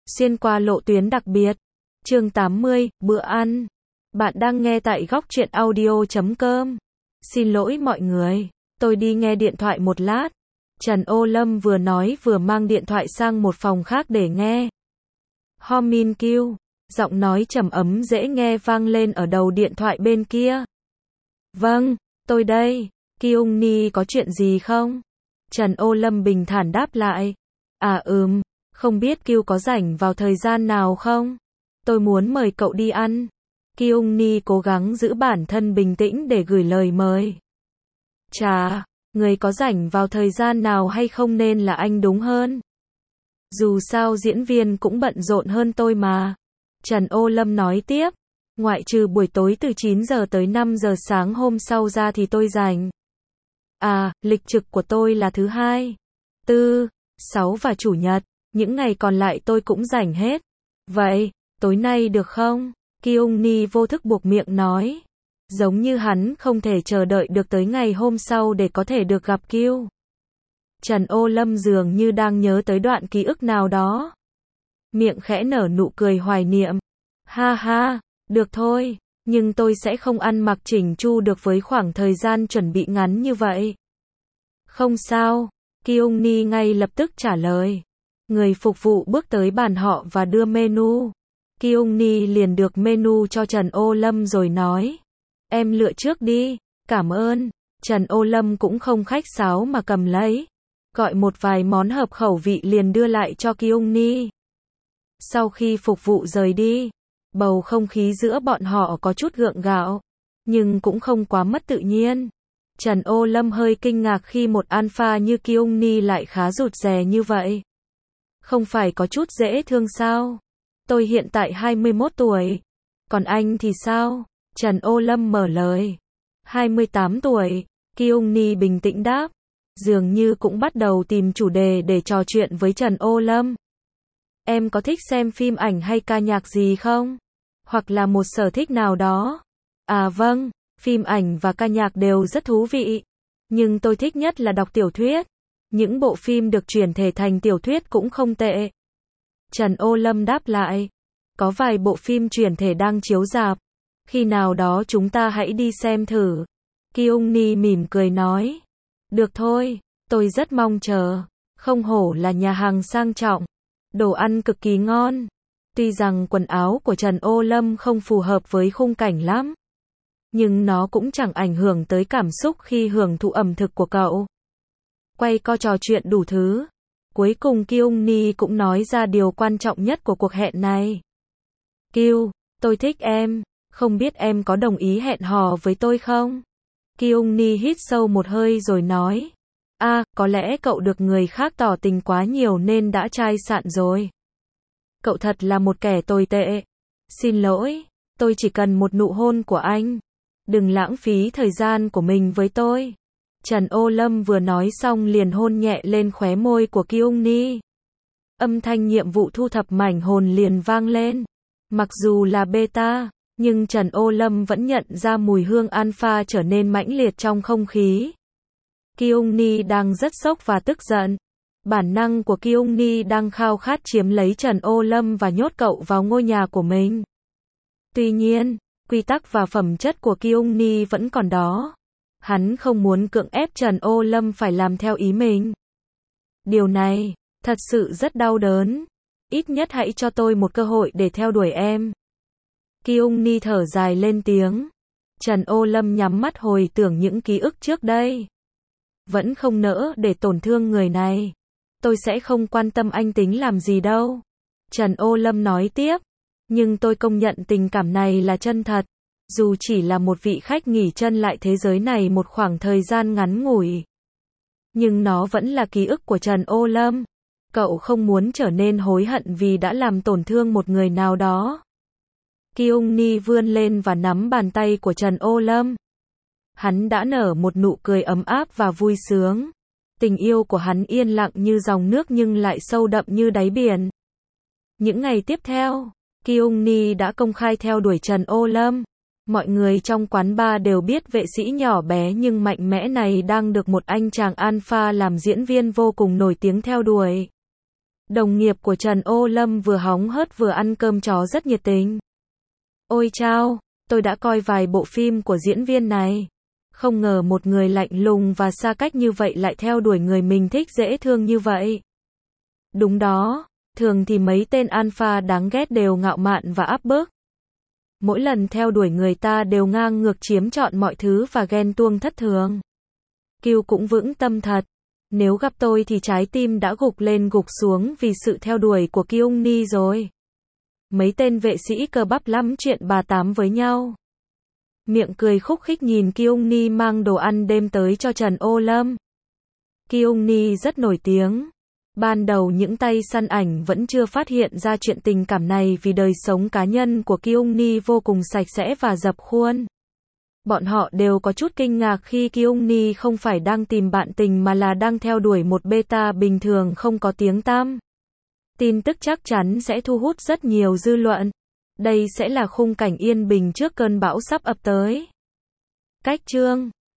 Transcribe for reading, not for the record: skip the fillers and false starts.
Xuyên qua lộ tuyến đặc biệt. Chương 80, bữa ăn. Bạn đang nghe tại góc truyện audio.com. Xin lỗi mọi người, tôi đi nghe điện thoại một lát. Trần Ô Lâm vừa nói vừa mang điện thoại sang một phòng khác để nghe. Ho Min Kyu, giọng nói trầm ấm dễ nghe vang lên ở đầu điện thoại bên kia. Vâng, tôi đây. Kyung Ni có chuyện gì không? Trần Ô Lâm bình thản đáp lại. Không biết Kyu có rảnh vào thời gian nào không? Tôi muốn mời cậu đi ăn. Kyung Ni cố gắng giữ bản thân bình tĩnh để gửi lời mời. Chà, người có rảnh vào thời gian nào hay không nên là anh đúng hơn. Dù sao diễn viên cũng bận rộn hơn tôi mà. Trần Ô Lâm nói tiếp. Ngoại trừ buổi tối từ 9 giờ tới 5 giờ sáng hôm sau ra thì tôi rảnh. Lịch trực của tôi là thứ hai, tư, sáu và chủ nhật. Những ngày còn lại tôi cũng rảnh hết. Vậy, tối nay được không? Kyung Ni vô thức buộc miệng nói. Giống như hắn không thể chờ đợi được tới ngày hôm sau để có thể được gặp Kyu. Trần Ô Lâm dường như đang nhớ tới đoạn ký ức nào đó. Miệng khẽ nở nụ cười hoài niệm. Ha ha, được thôi, nhưng tôi sẽ không ăn mặc chỉnh chu được với khoảng thời gian chuẩn bị ngắn như vậy. Không sao, Kyung Ni ngay lập tức trả lời. Người phục vụ bước tới bàn họ và đưa menu. Kyung Ni liền được menu cho Trần Ô Lâm rồi nói. Em lựa trước đi, cảm ơn. Trần Ô Lâm cũng không khách sáo mà cầm lấy. Gọi một vài món hợp khẩu vị liền đưa lại cho Kyung Ni. Sau khi phục vụ rời đi, bầu không khí giữa bọn họ có chút gượng gạo, nhưng cũng không quá mất tự nhiên. Trần Ô Lâm hơi kinh ngạc khi một alpha như Kyung Ni lại khá rụt rè như vậy. Không phải có chút dễ thương sao? Tôi hiện tại 21 tuổi. Còn anh thì sao? Trần Ô Lâm mở lời. 28 tuổi. Kyung Ni bình tĩnh đáp. Dường như cũng bắt đầu tìm chủ đề để trò chuyện với Trần Ô Lâm. Em có thích xem phim ảnh hay ca nhạc gì không? Hoặc là một sở thích nào đó? Vâng, phim ảnh và ca nhạc đều rất thú vị. Nhưng tôi thích nhất là đọc tiểu thuyết. Những bộ phim được chuyển thể thành tiểu thuyết cũng không tệ. Trần Ô Lâm đáp lại. Có vài bộ phim chuyển thể đang chiếu rạp. Khi nào đó chúng ta hãy đi xem thử. Kyung Ni mỉm cười nói. Được thôi, tôi rất mong chờ. Không hổ là nhà hàng sang trọng. Đồ ăn cực kỳ ngon. Tuy rằng quần áo của Trần Ô Lâm không phù hợp với khung cảnh lắm. Nhưng nó cũng chẳng ảnh hưởng tới cảm xúc khi hưởng thụ ẩm thực của cậu. Quay co trò chuyện đủ thứ. Cuối cùng Kyung Ni cũng nói ra điều quan trọng nhất của cuộc hẹn này. Kyu, tôi thích em. Không biết em có đồng ý hẹn hò với tôi không? Kyung Ni hít sâu một hơi rồi nói. Có lẽ cậu được người khác tỏ tình quá nhiều nên đã chai sạn rồi. Cậu thật là một kẻ tồi tệ. Xin lỗi, tôi chỉ cần một nụ hôn của anh. Đừng lãng phí thời gian của mình với tôi. Trần Ô Lâm vừa nói xong liền hôn nhẹ lên khóe môi của Kyung Ni. Âm thanh nhiệm vụ thu thập mảnh hồn liền vang lên. Mặc dù là beta, nhưng Trần Ô Lâm vẫn nhận ra mùi hương alpha trở nên mãnh liệt trong không khí. Kyung Ni đang rất sốc và tức giận. Bản năng của Kyung Ni đang khao khát chiếm lấy Trần Ô Lâm và nhốt cậu vào ngôi nhà của mình. Tuy nhiên, quy tắc và phẩm chất của Kyung Ni vẫn còn đó. Hắn không muốn cưỡng ép Trần Ô Lâm phải làm theo ý mình. Điều này, thật sự rất đau đớn. Ít nhất hãy cho tôi một cơ hội để theo đuổi em. Kyung Ni thở dài lên tiếng. Trần Ô Lâm nhắm mắt hồi tưởng những ký ức trước đây. Vẫn không nỡ để tổn thương người này. Tôi sẽ không quan tâm anh tính làm gì đâu. Trần Ô Lâm nói tiếp. Nhưng tôi công nhận tình cảm này là chân thật. Dù chỉ là một vị khách nghỉ chân lại thế giới này một khoảng thời gian ngắn ngủi. Nhưng nó vẫn là ký ức của Trần Ô Lâm. Cậu không muốn trở nên hối hận vì đã làm tổn thương một người nào đó. Kyung Ni vươn lên và nắm bàn tay của Trần Ô Lâm. Hắn đã nở một nụ cười ấm áp và vui sướng. Tình yêu của hắn yên lặng như dòng nước nhưng lại sâu đậm như đáy biển. Những ngày tiếp theo, Kyung Ni đã công khai theo đuổi Trần Ô Lâm. Mọi người trong quán bar đều biết vệ sĩ nhỏ bé nhưng mạnh mẽ này đang được một anh chàng alpha làm diễn viên vô cùng nổi tiếng theo đuổi. Đồng nghiệp của Trần Ô Lâm vừa hóng hớt vừa ăn cơm chó rất nhiệt tình. Ôi chao, tôi đã coi vài bộ phim của diễn viên này. Không ngờ một người lạnh lùng và xa cách như vậy lại theo đuổi người mình thích dễ thương như vậy. Đúng đó, thường thì mấy tên alpha đáng ghét đều ngạo mạn và áp bức. Mỗi lần theo đuổi người ta đều ngang ngược chiếm trọn mọi thứ và ghen tuông thất thường. Kiều cũng vững tâm thật. Nếu gặp tôi thì trái tim đã gục lên gục xuống vì sự theo đuổi của Kyung Ni rồi. Mấy tên vệ sĩ cơ bắp lắm chuyện bà tám với nhau. Miệng cười khúc khích nhìn Kyung Ni mang đồ ăn đêm tới cho Trần Ô Lâm. Kyung Ni rất nổi tiếng. Ban đầu những tay săn ảnh vẫn chưa phát hiện ra chuyện tình cảm này vì đời sống cá nhân của Kyung Ni vô cùng sạch sẽ và dập khuôn. Bọn họ đều có chút kinh ngạc khi Kyung Ni không phải đang tìm bạn tình mà là đang theo đuổi một beta bình thường không có tiếng tăm. Tin tức chắc chắn sẽ thu hút rất nhiều dư luận. Đây sẽ là khung cảnh yên bình trước cơn bão sắp ập tới. Cách chương